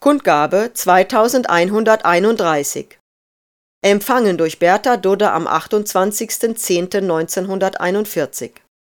Kundgabe 2131. Empfangen durch Bertha Dudde am 28.10.1941.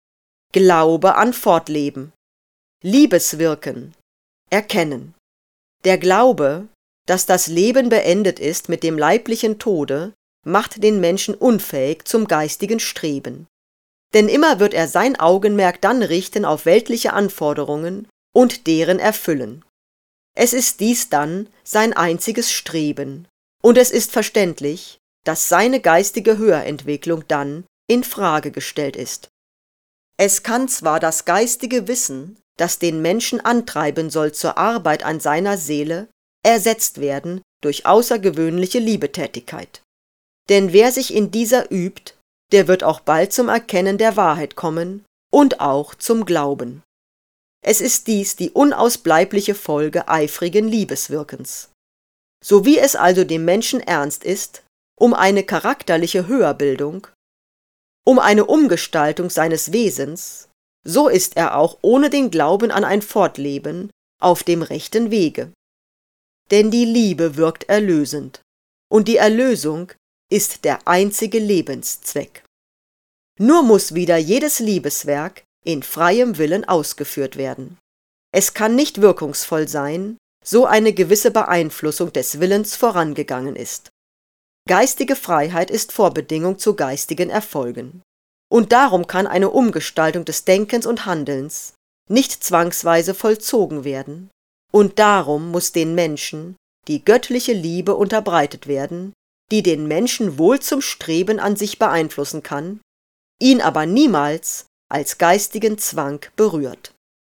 Glaube an Fortleben. Liebeswirken. Erkennen. Der Glaube, dass das Leben beendet ist mit dem leiblichen Tode, macht den Menschen unfähig zum geistigen Streben. Denn immer wird er sein Augenmerk dann richten auf weltliche Anforderungen und deren Erfüllen. Es ist dies dann sein einziges Streben, und es ist verständlich, dass seine geistige Höherentwicklung dann in Frage gestellt ist. Es kann zwar das geistige Wissen, das den Menschen antreiben soll zur Arbeit an seiner Seele, ersetzt werden durch außergewöhnliche Liebetätigkeit. Denn wer sich in dieser übt, der wird auch bald zum Erkennen der Wahrheit kommen und auch zum Glauben. Es ist dies die unausbleibliche Folge eifrigen Liebeswirkens. So wie es also dem Menschen ernst ist, um eine charakterliche Höherbildung, um eine Umgestaltung seines Wesens, so ist er auch ohne den Glauben an ein Fortleben auf dem rechten Wege. Denn die Liebe wirkt erlösend, und die Erlösung ist der einzige Lebenszweck. Nur muss wieder jedes Liebeswerk in freiem Willen ausgeführt werden. Es kann nicht wirkungsvoll sein, so eine gewisse Beeinflussung des Willens vorangegangen ist. Geistige Freiheit ist Vorbedingung zu geistigen Erfolgen. Und darum kann eine Umgestaltung des Denkens und Handelns nicht zwangsweise vollzogen werden. Und darum muss den Menschen die göttliche Liebe unterbreitet werden, die den Menschen wohl zum Streben an sich beeinflussen kann, ihn aber niemals als geistigen Zwang berührt.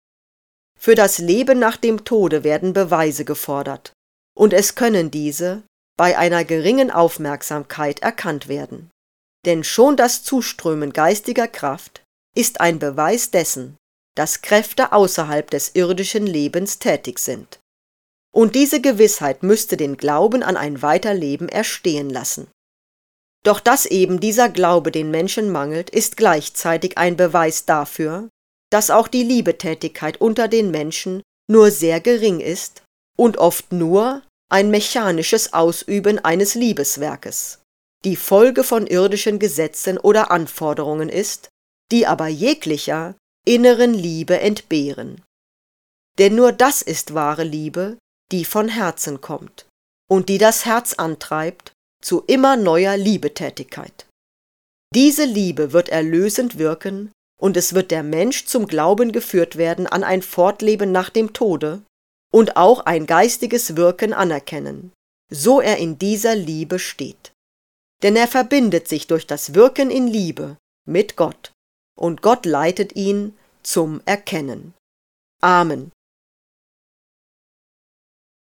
Für das Leben nach dem Tode werden Beweise gefordert, und es können diese bei einer geringen Aufmerksamkeit erkannt werden. Denn schon das Zuströmen geistiger Kraft ist ein Beweis dessen, dass Kräfte außerhalb des irdischen Lebens tätig sind. Und diese Gewissheit müsste den Glauben an ein Weiterleben erstehen lassen. Doch dass eben dieser Glaube den Menschen mangelt, ist gleichzeitig ein Beweis dafür, dass auch die Liebetätigkeit unter den Menschen nur sehr gering ist und oft nur ein mechanisches Ausüben eines Liebeswerkes, die Folge von irdischen Gesetzen oder Anforderungen ist, die aber jeglicher inneren Liebe entbehren. Denn nur das ist wahre Liebe, die von Herzen kommt und die das Herz antreibt zu immer neuer Liebetätigkeit. Diese Liebe wird erlösend wirken, und es wird der Mensch zum Glauben geführt werden an ein Fortleben nach dem Tode und auch ein geistiges Wirken anerkennen, so er in dieser Liebe steht. Denn er verbindet sich durch das Wirken in Liebe mit Gott, und Gott leitet ihn zum Erkennen. Amen.